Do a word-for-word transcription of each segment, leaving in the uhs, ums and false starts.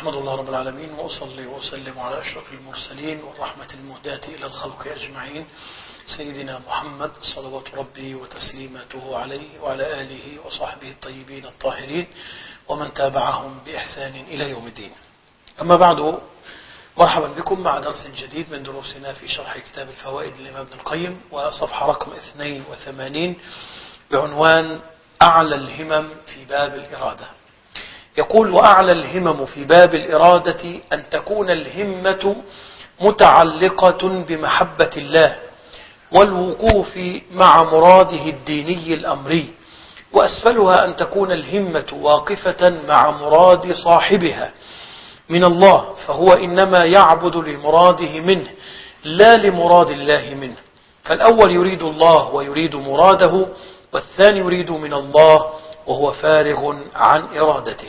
أحمد الله رب العالمين وأصلي وأسلم على أشرف المرسلين والرحمة المهداة إلى الخلق أجمعين سيدنا محمد صلوات ربي وتسليماته عليه وعلى آله وصحبه الطيبين الطاهرين ومن تابعهم بإحسان إلى يوم الدين. أما بعد، مرحبا بكم مع درس جديد من دروسنا في شرح كتاب الفوائد للإمام ابن القيم، وصفحة رقم اثنين وثمانين بعنوان أعلى الهمم في باب الإرادة. يقول: وأعلى الهمم في باب الإرادة أن تكون الهمة متعلقة بمحبة الله والوقوف مع مراده الديني الأمري، وأسفلها أن تكون الهمة واقفة مع مراد صاحبها من الله، فهو إنما يعبد لمراده منه لا لمراد الله منه، فالأول يريد الله ويريد مراده، والثاني يريد من الله وهو فارغ عن إرادته.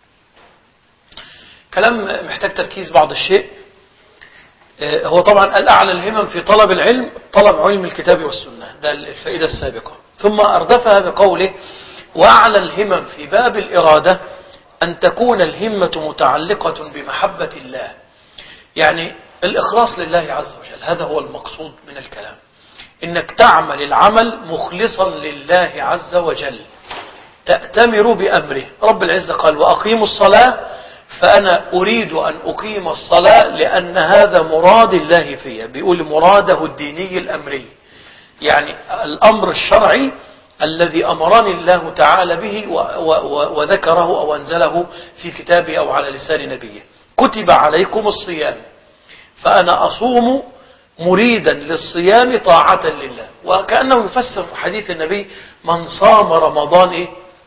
كلام محتاج تركيز بعض الشيء. هو طبعا الأعلى الهمم في طلب العلم طلب علم الكتاب والسنة، ده الفائدة السابقة، ثم أردفها بقوله: وأعلى الهمم في باب الإرادة أن تكون الهمة متعلقة بمحبة الله، يعني الإخلاص لله عز وجل. هذا هو المقصود من الكلام، إنك تعمل العمل مخلصا لله عز وجل، تأتمر بأمره. رب العزة قال: وأقيموا الصلاة، فأنا أريد أن أقيم الصلاة لأن هذا مراد الله فيها، بيقول مراده الديني الأمري، يعني الأمر الشرعي الذي أمرني الله تعالى به وذكره أو أنزله في كتابه أو على لسان نبيه. كتب عليكم الصيام، فأنا أصوم مريدا للصيام طاعة لله، وكأنه يفسر حديث النبي: من صام رمضان إيه؟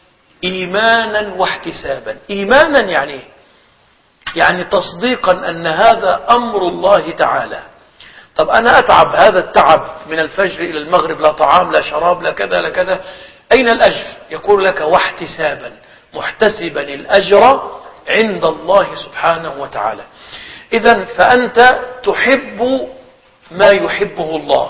إيمانا واحتسابا. إيمانا يعني إيه؟ يعني تصديقا أن هذا أمر الله تعالى. طب أنا أتعب هذا التعب من الفجر إلى المغرب، لا طعام لا شراب لا كذا لا كذا، أين الأجر؟ يقول لك: واحتسابا، محتسبا الأجر عند الله سبحانه وتعالى. إذن فأنت تحب ما يحبه الله،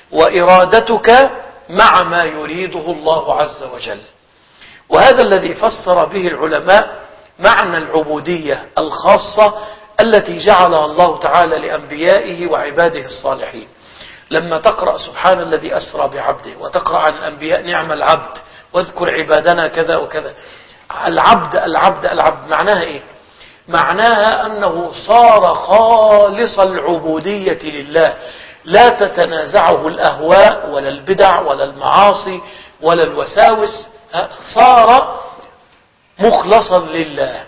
وإرادتك مع ما يريده الله عز وجل. وهذا الذي فسر به العلماء معنى العبودية الخاصة التي جعلها الله تعالى لأنبيائه وعباده الصالحين. لما تقرأ سبحان الذي أسرى بعبده، وتقرأ عن الأنبياء: نعم العبد، واذكر عبادنا كذا وكذا. العبد العبد العبد معناها إيه؟ معناها أنه صار خالص العبودية لله، لا تتنازعه الأهواء ولا البدع ولا المعاصي ولا الوساوس، صار مخلصا لله.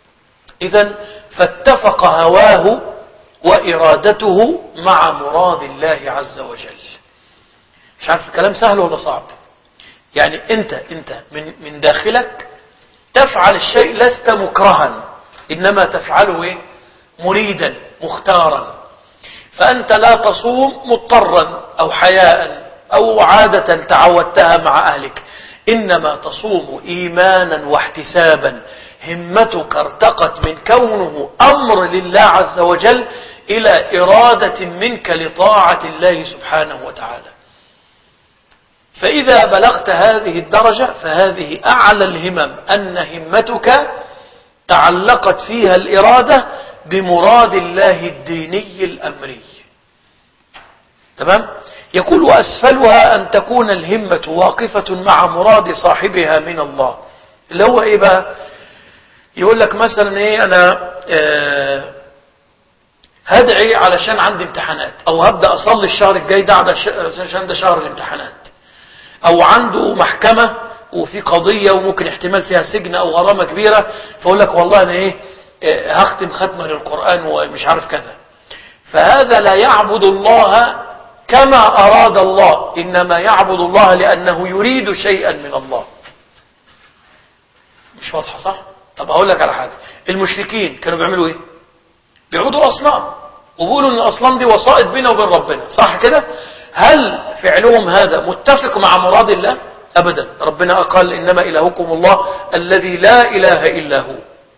إذن فاتفق هواه وإرادته مع مراد الله عز وجل. مش عارف الكلام سهل ولا صعب؟ يعني أنت أنت من من داخلك تفعل الشيء لست مكرها، إنما تفعله إيه؟ مريدا مختارا. فأنت لا تصوم مضطرا أو حياء أو عادة تعودتها مع أهلك، إنما تصوم إيمانا واحتسابا. همتك ارتقت من كونه أمر لله عز وجل إلى إرادة منك لطاعة الله سبحانه وتعالى. فإذا بلغت هذه الدرجة فهذه أعلى الهمم، أن همتك تعلقت فيها الإرادة بمراد الله الديني الأمري. تمام؟ يقول: وأسفلها أن تكون الهمة واقفة مع مراد صاحبها من الله. اللي هو إيه بقى؟ يقول لك مثلا إيه، أنا آه هدعي علشان عندي امتحانات، أو هبدأ أصلي الشهر الجاي ده علشان ده شهر الامتحانات، أو عنده محكمة وفي قضية وممكن احتمال فيها سجن أو غرامة كبيرة، فأقول لك والله أنا إيه آه هختم ختمة للقرآن ومش عارف كذا. فهذا لا يعبد الله كما أراد الله، إنما يعبد الله لأنه يريد شيئا من الله. مش واضحة صح؟ طب أقول لك على حاجة. المشركين كانوا بيعملوا إيه؟ بيعبدوا أصنام، وبيقولوا إن الأصنام دي وسائط بينه وبين ربنا، صح كده؟ هل فعلهم هذا متفق مع مراد الله؟ أبدا. ربنا قال: إنما إلهكم الله الذي لا إله إلا هو.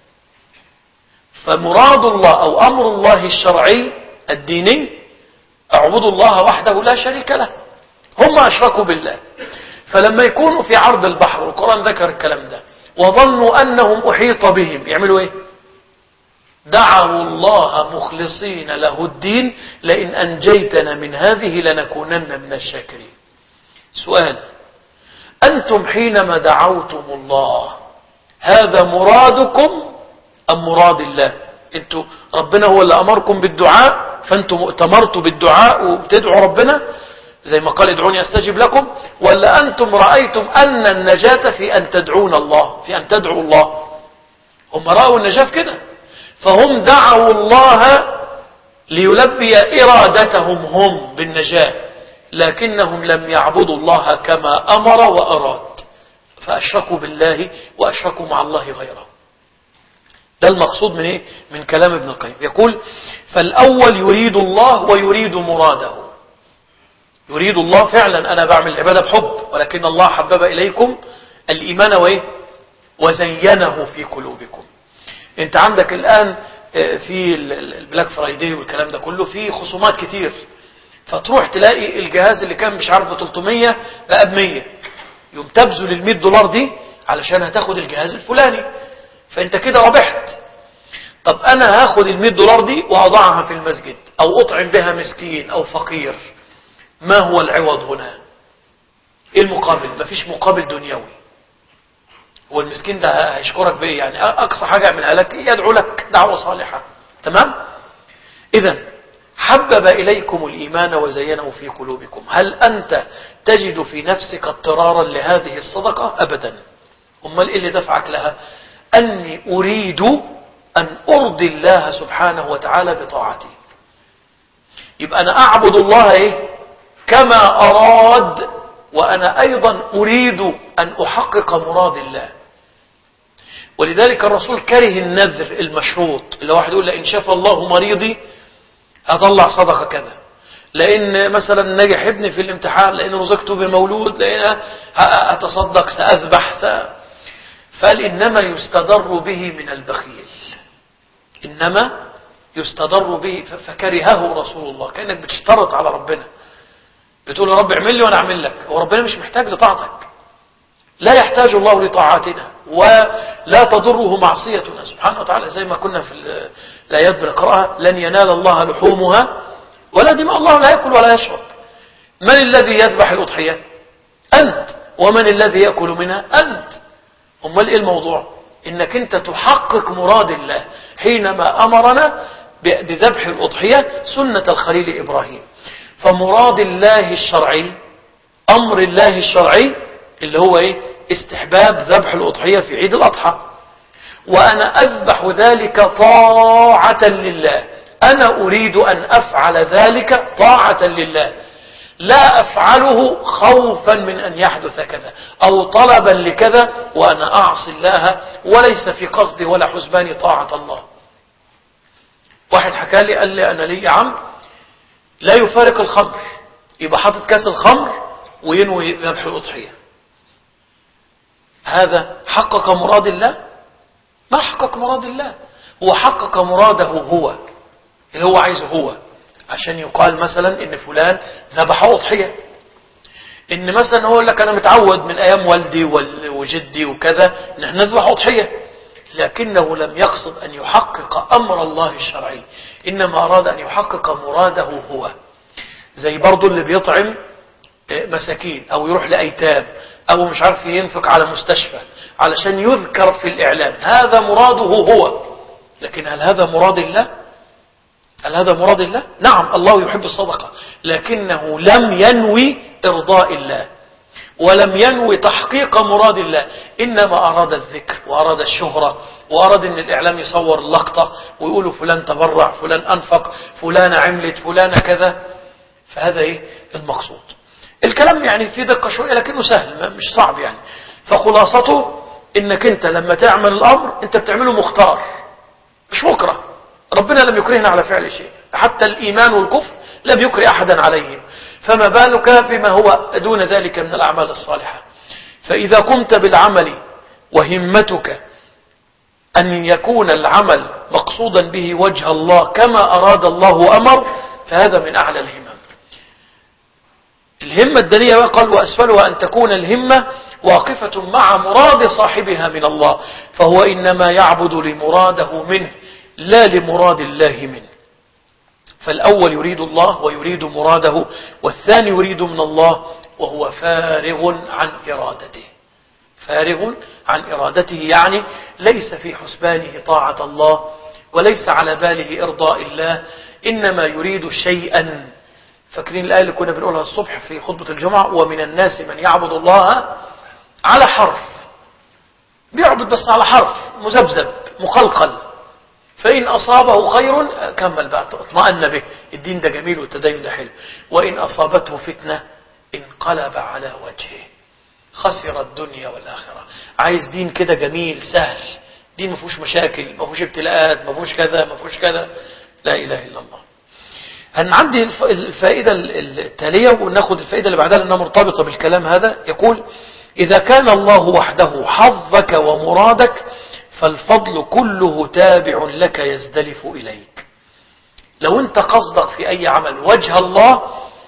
فمراد الله أو أمر الله الشرعي الديني: اعبدوا الله وحده لا شريك له. هم أشركوا بالله، فلما يكونوا في عرض البحر، والقرآن ذكر الكلام ده، وظنوا أنهم أحيط بهم، يعملوا إيه؟ دعوا الله مخلصين له الدين لئن أنجيتنا من هذه لنكونن من الشاكرين. سؤال: أنتم حينما دعوتم الله هذا مرادكم أم مراد الله؟ أنتم ربنا هو اللي أمركم بالدعاء فأنتم ائتمرتوا بالدعاء وبتدعوا ربنا زي ما قال ادعوني أستجب لكم، ولا أنتم رأيتم أن النجاة في أن تدعون الله، في أن تدعوا الله؟ هم رأوا النجاة في كده، فهم دعوا الله ليلبي إرادتهم هم بالنجاة، لكنهم لم يعبدوا الله كما أمر وأراد، فأشركوا بالله وأشركوا مع الله غيره. ده المقصود من إيه؟ من كلام ابن القيم. يقول: فالأول يريد الله ويريد مراده. يريد الله فعلا، أنا بعمل العبادة بحب، ولكن الله حبب إليكم الإيمان وإيه؟ وزينه في قلوبكم. أنت عندك الآن في البلاك فرايداي والكلام ده كله في خصومات كتير، فتروح تلاقي الجهاز اللي كان مش عارف ثلاثمية بقى بمية، يوم تبذل المية دولار دي علشان هتاخد الجهاز الفلاني، فأنت كده ربحت. طب أنا هاخد المية دولار دي وأضعها في المسجد أو أطعم بها مسكين أو فقير، ما هو العوض هنا؟ إيه المقابل؟ مفيش مقابل دنيوي. هو المسكين ده هيشكرك بإيه؟ يعني أقصى حاجة يعملها لك يدعو لك دعوة صالحة. تمام؟ إذن حبب إليكم الإيمان وزينه في قلوبكم. هل أنت تجد في نفسك اضطرارا لهذه الصدقة؟ أبدا. أمال إيه اللي دفعك لها؟ أني أريد أن أرضي الله سبحانه وتعالى بطاعتي. يبقى أنا أعبد الله إيه؟ كما أراد، وأنا أيضا أريد أن أحقق مراد الله. ولذلك الرسول كره النذر المشروط، اللي واحد يقول: لئن شفى الله مريضي هطلع صدقة كذا، لأن مثلا نجح ابني في الامتحان، لأن رزقته بمولود، لأن أتصدق، سأذبح، سأ... فقال: إنما يستضر به من البخيل، إنما يستضر به. فكرهه رسول الله. كأنك بتشترط على ربنا، بتقول: يا رب اعمل لي وأنا أعمل لك. وربنا مش محتاج لطاعتك، لا يحتاج الله لطاعتنا، ولا تضره معصيتنا سبحانه وتعالى، زي ما كنا في الآيات بنقرأها: لن ينال الله لحومها ولا دماء. الله لا يأكل ولا يشرب. من الذي يذبح الأضحية؟ أنت. ومن الذي يأكل منها؟ أنت. أمال إيه الموضوع؟ إنك أنت تحقق مراد الله حينما أمرنا بذبح الأضحية سنة الخليل إبراهيم. فمراد الله الشرعي، أمر الله الشرعي اللي هو إيه؟ استحباب ذبح الأضحية في عيد الأضحى، وأنا أذبح ذلك طاعة لله. أنا أريد أن أفعل ذلك طاعة لله، لا أفعله خوفا من أن يحدث كذا أو طلبا لكذا وأنا أعصي الله وليس في قصدي ولا حسباني طاعة الله. واحد حكى لي قال لي: أنا لي عم لا يفارق الخمر، يبقى حاطط كاس الخمر وينوي ذبح الأضحية. هذا حقق مراد الله؟ ما حقق مراد الله، هو حقق مراده هو اللي هو عايزه هو، عشان يقال مثلا ان فلان ذبح أضحية. ان مثلا هو يقول لك: انا متعود من ايام والدي وجدي وكذا ان احنا نذبح أضحية، لكنه لم يقصد ان يحقق امر الله الشرعي، انما اراد ان يحقق مراده هو. زي برضو اللي بيطعم مساكين او يروح لأيتام او مش عارف ينفق على مستشفى علشان يذكر في الاعلام، هذا مراده هو. لكن هل هذا مراد الله؟ هل هذا مراد الله؟ نعم، الله يحب الصدقة، لكنه لم ينوي إرضاء الله ولم ينوي تحقيق مراد الله، إنما أراد الذكر وأراد الشهرة وأراد أن الإعلام يصور اللقطة ويقولوا فلان تبرع، فلان أنفق، فلان عملت، فلان كذا. فهذا إيه المقصود؟ الكلام يعني في دقة شوية لكنه سهل مش صعب يعني. فخلاصته إنك أنت لما تعمل الأمر أنت بتعمله مختار مش مكره. ربنا لم يكرهنا على فعل شيء، حتى الإيمان والكفر لم يكره أحدا عليهم، فما بالك بما هو دون ذلك من الأعمال الصالحة. فإذا قمت بالعمل وهمتك أن يكون العمل مقصودا به وجه الله كما أراد الله وأمر، فهذا من أعلى الهمم. الهمة الدنيا قال: وأسفلها أن تكون الهمة واقفة مع مراد صاحبها من الله، فهو إنما يعبد لمراده منه لا لمراد الله منه. فالأول يريد الله ويريد مراده، والثاني يريد من الله وهو فارغ عن إرادته. فارغ عن إرادته يعني ليس في حسبانه طاعة الله، وليس على باله إرضاء الله، إنما يريد شيئا. فاكرين الآية اللي كنا بنقولها الصبح في خطبة الجمعة؟ ومن الناس من يعبد الله على حرف، بيعبد بس على حرف، مذبذب مقلقل، فإن أصابه خير كمل بقى اطمأن به، الدين ده جميل والتدين ده حلو، وإن أصابته فتنة انقلب على وجهه خسر الدنيا والآخرة. عايز دين كده جميل سهل، دين ما فيهوش مشاكل، ما فيهوش ابتلاءات، ما فيهوش كذا ما فيهوش كذا، لا إله إلا الله. هنعدي الفائدة التالية وناخد الفائدة اللي بعدها لأنها مرتبطة بالكلام هذا. يقول: إذا كان الله وحده حظك ومرادك فالفضل كله تابع لك يزدلف إليك. لو أنت قصدك في أي عمل وجه الله،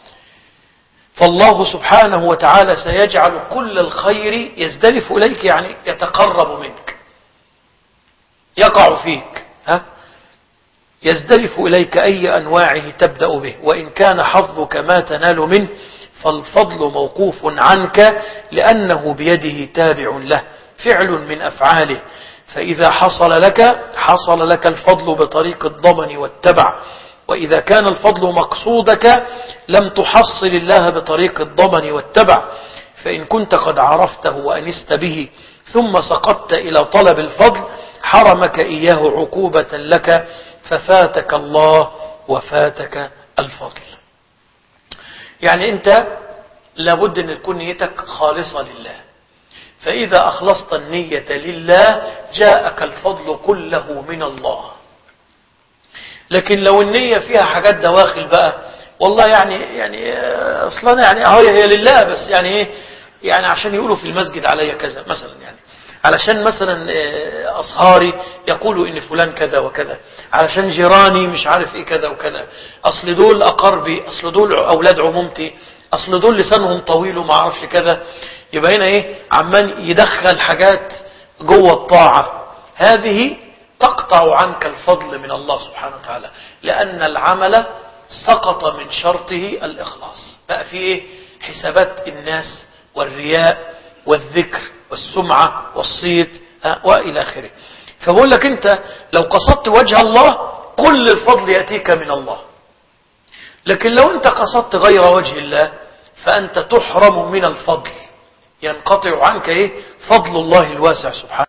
فالله سبحانه وتعالى سيجعل كل الخير يزدلف إليك، يعني يتقرب منك، يقع فيك، ها؟ يزدلف إليك أي أنواعه تبدأ به. وإن كان حظك ما تنال منه فالفضل موقوف عنك، لأنه بيده تابع له، فعل من أفعاله. فإذا حصل لك حصل لك الفضل بطريق الضمن والتبع، وإذا كان الفضل مقصودك لم تحصل الله بطريق الضمن والتبع. فإن كنت قد عرفته وأنست به ثم سقطت إلى طلب الفضل حرمك إياه عقوبة لك، ففاتك الله وفاتك الفضل. يعني أنت لابد أن تكون نيتك خالصة لله، فإذا أخلصت النية لله جاءك الفضل كله من الله. لكن لو النية فيها حاجات دواخل بقى، والله يعني يعني أصلا يعني هي لله بس يعني إيه، يعني عشان يقولوا في المسجد عليا كذا مثلا، يعني علشان مثلا أصهاري يقولوا إن فلان كذا وكذا، علشان جيراني مش عارف إيه كذا وكذا، أصل دول أقربي، أصل دول أولاد عمومتي، أصل دول لسانهم طويل وما عرفش كذا. يبقى هنا إيه، عمان يدخل حاجات جوه الطاعة، هذه تقطع عنك الفضل من الله سبحانه وتعالى، لأن العمل سقط من شرطه الإخلاص. بقى في إيه؟ حسابات الناس والرياء والذكر والسمعة والصيت وإلى آخره. فبقول لك أنت لو قصدت وجه الله كل الفضل يأتيك من الله، لكن لو أنت قصدت غير وجه الله فأنت تحرم من الفضل، ينقطع عنك إيه؟ فضل الله الواسع سبحانه.